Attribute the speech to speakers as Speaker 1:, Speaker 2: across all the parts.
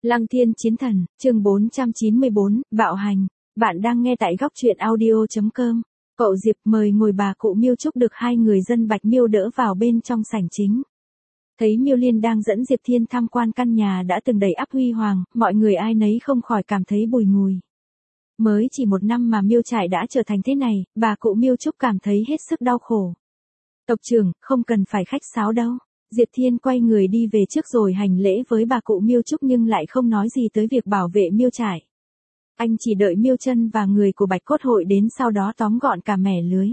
Speaker 1: Lăng Thiên Chiến Thần, chương 494, Bạo Hành. Bạn đang nghe tại góc truyện audio.com. Cậu Diệp mời ngồi bà cụ Miêu Trúc được hai người dân Bạch Miêu đỡ vào bên trong sảnh chính. Thấy Miêu Liên đang dẫn Diệp Thiên tham quan căn nhà đã từng đầy ắp huy hoàng, mọi người ai nấy không khỏi cảm thấy bùi ngùi. Mới chỉ một năm mà Miêu trại đã trở thành thế này, bà cụ Miêu Trúc cảm thấy hết sức đau khổ. Tộc trưởng, không cần phải khách sáo đâu. Diệp Thiên quay người đi về trước rồi hành lễ với bà cụ Miêu Trúc nhưng lại không nói gì tới việc bảo vệ Miêu trại. Anh chỉ đợi Miêu Chân và người của Bạch Cốt hội đến sau đó tóm gọn cả mẻ lưới.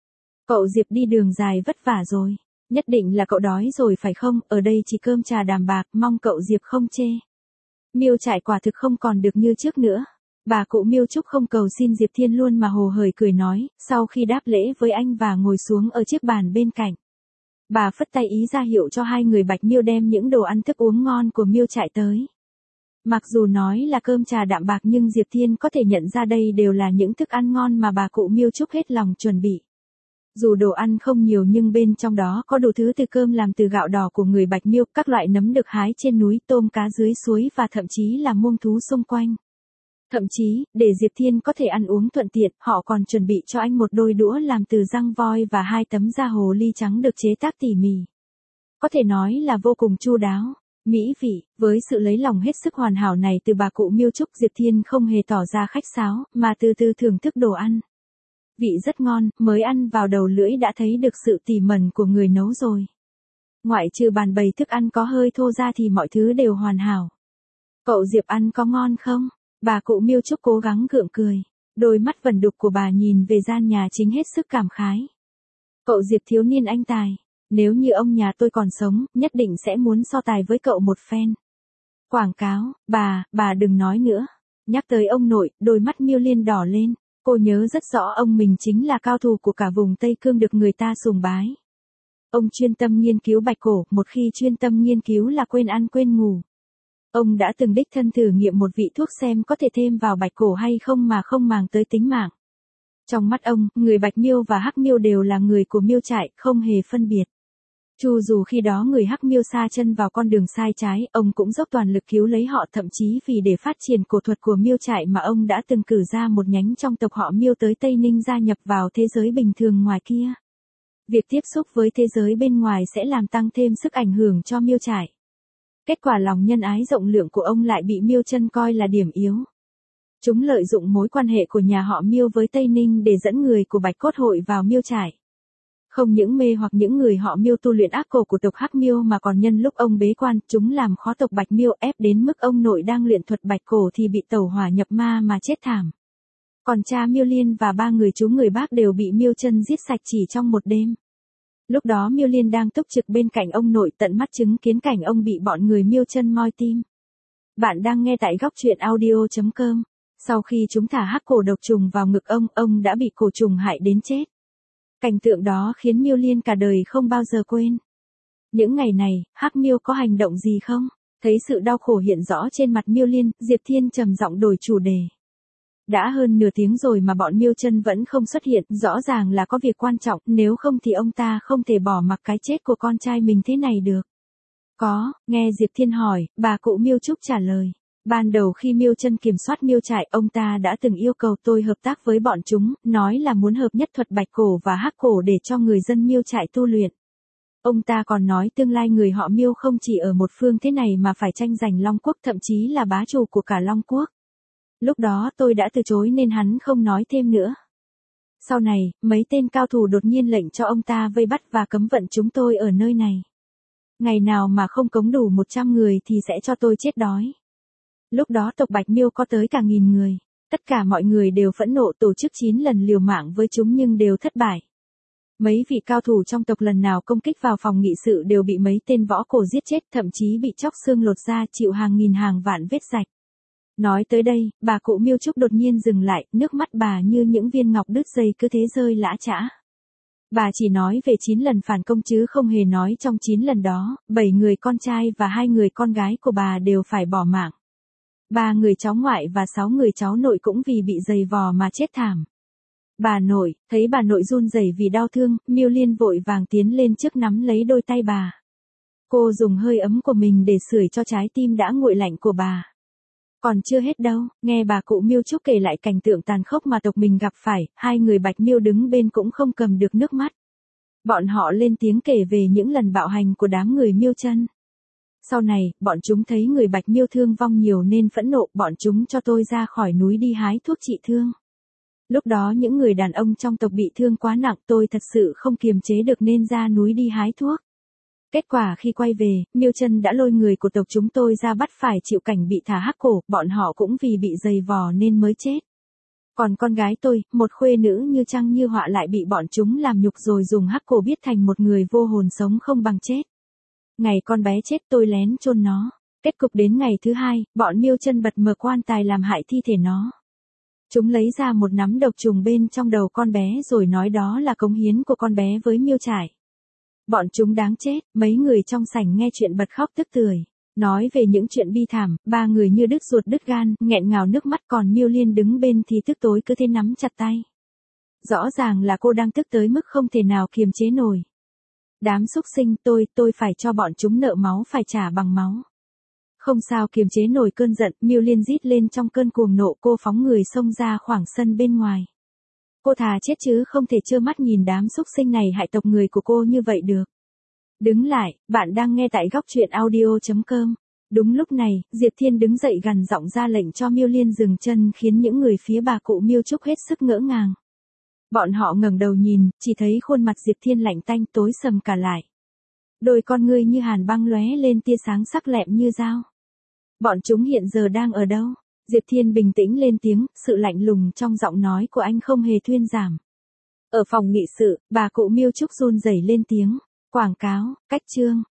Speaker 1: Cậu Diệp đi đường dài vất vả rồi. Nhất định là cậu đói rồi phải không? Ở đây chỉ cơm trà đàm bạc, mong cậu Diệp không chê. Miêu trại quả thực không còn được như trước nữa. Bà cụ Miêu Trúc không cầu xin Diệp Thiên luôn mà hồ hởi cười nói, sau khi đáp lễ với anh và ngồi xuống ở chiếc bàn bên cạnh. Bà phất tay ý ra hiệu cho hai người Bạch Miêu đem những đồ ăn thức uống ngon của Miêu trại tới. Mặc dù nói là cơm trà đạm bạc nhưng Diệp Thiên có thể nhận ra đây đều là những thức ăn ngon mà bà cụ Miêu Trúc hết lòng chuẩn bị. Dù đồ ăn không nhiều nhưng bên trong đó có đủ thứ từ cơm làm từ gạo đỏ của người Bạch Miêu, các loại nấm được hái trên núi, tôm cá dưới suối và thậm chí là muông thú xung quanh. Thậm chí, để Diệp Thiên có thể ăn uống thuận tiện, họ còn chuẩn bị cho anh một đôi đũa làm từ răng voi và hai tấm da hồ ly trắng được chế tác tỉ mỉ. Có thể nói là vô cùng chu đáo, mỹ vị. Với sự lấy lòng hết sức hoàn hảo này từ bà cụ Miêu Trúc, Diệp Thiên không hề tỏ ra khách sáo, mà từ từ thưởng thức đồ ăn. Vị rất ngon, mới ăn vào đầu lưỡi đã thấy được sự tỉ mẩn của người nấu rồi. Ngoại trừ bàn bày thức ăn có hơi thô ra thì mọi thứ đều hoàn hảo. Cậu Diệp ăn có ngon không? Bà cụ Miêu Trúc cố gắng gượng cười. Đôi mắt vẩn đục của bà nhìn về gian nhà chính hết sức cảm khái. Cậu Diệp thiếu niên anh tài. Nếu như ông nhà tôi còn sống, nhất định sẽ muốn so tài với cậu một phen. Quảng cáo, bà đừng nói nữa. Nhắc tới ông nội, đôi mắt Miêu Liên đỏ lên. Cô nhớ rất rõ ông mình chính là cao thủ của cả vùng Tây Cương được người ta sùng bái. Ông chuyên tâm nghiên cứu bạch cổ, một khi chuyên tâm nghiên cứu là quên ăn quên ngủ. Ông đã từng đích thân thử nghiệm một vị thuốc xem có thể thêm vào bạch cổ hay không mà không màng tới tính mạng. Trong mắt ông, người Bạch Miêu và Hắc Miêu đều là người của Miêu trại, không hề phân biệt. Chu dù khi đó người Hắc Miêu sa chân vào con đường sai trái, ông cũng dốc toàn lực cứu lấy họ, thậm chí vì để phát triển cổ thuật của Miêu trại mà ông đã từng cử ra một nhánh trong tộc họ Miêu tới Tây Ninh gia nhập vào thế giới bình thường ngoài kia. Việc tiếp xúc với thế giới bên ngoài sẽ làm tăng thêm sức ảnh hưởng cho Miêu trại. Kết quả lòng nhân ái rộng lượng của ông lại bị Miêu Chân coi là điểm yếu. Chúng lợi dụng mối quan hệ của nhà họ Miêu với Tây Ninh để dẫn người của Bạch Cốt hội vào Miêu trại. Không những mê hoặc những người họ Miêu tu luyện ác cổ của tộc Hắc Miêu mà còn nhân lúc ông bế quan, chúng làm khó tộc Bạch Miêu, ép đến mức ông nội đang luyện thuật bạch cổ thì bị tẩu hỏa nhập ma mà chết thảm. Còn cha Miêu Liên và ba người chú người bác đều bị Miêu Chân giết sạch chỉ trong một đêm. Lúc đó Miêu Liên đang túc trực bên cạnh ông nội, tận mắt chứng kiến cảnh ông bị bọn người Miêu Chân moi tim. Bạn đang nghe tại góc truyện audio.com. Sau khi chúng thả hắc cổ độc trùng vào ngực ông đã bị cổ trùng hại đến chết. Cảnh tượng đó khiến Miêu Liên cả đời không bao giờ quên. Những ngày này, Hắc Miêu có hành động gì không? Thấy sự đau khổ hiện rõ trên mặt Miêu Liên, Diệp Thiên trầm giọng đổi chủ đề. Đã hơn nửa tiếng rồi mà bọn Miêu Chân vẫn không xuất hiện, rõ ràng là có việc quan trọng, nếu không thì ông ta không thể bỏ mặc cái chết của con trai mình thế này được. Có, nghe Diệp Thiên hỏi, bà cụ Miêu Trúc trả lời. Ban đầu khi Miêu Chân kiểm soát Miêu trại, ông ta đã từng yêu cầu tôi hợp tác với bọn chúng, nói là muốn hợp nhất thuật bạch cổ và hắc cổ để cho người dân Miêu trại tu luyện. Ông ta còn nói tương lai người họ Miêu không chỉ ở một phương thế này mà phải tranh giành Long Quốc, thậm chí là bá chủ của cả Long Quốc. Lúc đó tôi đã từ chối nên hắn không nói thêm nữa. Sau này, mấy tên cao thủ đột nhiên lệnh cho ông ta vây bắt và cấm vận chúng tôi ở nơi này. Ngày nào mà không cống đủ 100 người thì sẽ cho tôi chết đói. Lúc đó tộc Bạch Miêu có tới cả 1000 người. Tất cả mọi người đều phẫn nộ, tổ chức 9 lần liều mạng với chúng nhưng đều thất bại. Mấy vị cao thủ trong tộc lần nào công kích vào phòng nghị sự đều bị mấy tên võ cổ giết chết, thậm chí bị chóc xương lột da, chịu hàng nghìn hàng vạn vết rạch. Nói tới đây, bà cụ Miêu Trúc đột nhiên dừng lại, nước mắt bà như những viên ngọc đứt dây cứ thế rơi lã chã. Bà chỉ nói về 9 lần phản công chứ không hề nói trong 9 lần đó, 7 người con trai và 2 người con gái của bà đều phải bỏ mạng. 3 người cháu ngoại và 6 người cháu nội cũng vì bị giày vò mà chết thảm. Bà nội, thấy bà nội run rẩy vì đau thương, Miêu Liên vội vàng tiến lên trước nắm lấy đôi tay bà. Cô dùng hơi ấm của mình để sưởi cho trái tim đã nguội lạnh của bà. Còn chưa hết đâu, nghe bà cụ Miêu Trúc kể lại cảnh tượng tàn khốc mà tộc mình gặp phải, hai người Bạch Miêu đứng bên cũng không cầm được nước mắt. Bọn họ lên tiếng kể về những lần bạo hành của đám người Miêu Chân. Sau này, bọn chúng thấy người Bạch Miêu thương vong nhiều nên phẫn nộ, bọn chúng cho tôi ra khỏi núi đi hái thuốc trị thương. Lúc đó những người đàn ông trong tộc bị thương quá nặng, tôi thật sự không kiềm chế được nên ra núi đi hái thuốc. Kết quả khi quay về, Miêu Chân đã lôi người của tộc chúng tôi ra bắt phải chịu cảnh bị thả hắc cổ, bọn họ cũng vì bị giày vò nên mới chết. Còn con gái tôi, một khuê nữ như trăng như họa lại bị bọn chúng làm nhục rồi dùng hắc cổ biết thành một người vô hồn sống không bằng chết. Ngày con bé chết tôi lén chôn nó. Kết cục đến ngày thứ hai, bọn Miêu Chân bật mở quan tài làm hại thi thể nó. Chúng lấy ra một nắm độc trùng bên trong đầu con bé rồi nói đó là cống hiến của con bé với Miêu Trải. Bọn chúng đáng chết, mấy người trong sảnh nghe chuyện bật khóc tức tưởi. Nói về những chuyện bi thảm, ba người như đứt ruột đứt gan, nghẹn ngào nước mắt, còn Miêu Liên đứng bên thì tức tối cứ thế nắm chặt tay. Rõ ràng là cô đang tức tới mức không thể nào kiềm chế nổi. Đám súc sinh, tôi phải cho bọn chúng nợ máu phải trả bằng máu. Không sao kiềm chế nổi cơn giận, Miêu Liên rít lên trong cơn cuồng nộ, cô phóng người xông ra khoảng sân bên ngoài. Cô thà chết chứ không thể trơ mắt nhìn đám súc sinh này hại tộc người của cô như vậy được. Đứng lại, bạn đang nghe tại góc truyện audio.com. Đúng lúc này, Diệp Thiên đứng dậy gằn giọng ra lệnh cho Miêu Liên dừng chân khiến những người phía bà cụ Miêu Trúc hết sức ngỡ ngàng. Bọn họ ngẩng đầu nhìn, chỉ thấy khuôn mặt Diệp Thiên lạnh tanh tối sầm cả lại. Đôi con ngươi như hàn băng lóe lên tia sáng sắc lẹm như dao. Bọn chúng hiện giờ đang ở đâu? Diệp Thiên bình tĩnh lên tiếng, sự lạnh lùng trong giọng nói của anh không hề thuyên giảm. Ở phòng nghị sự, bà cụ Miêu Trúc run rẩy lên tiếng. Quảng cáo, cách chương.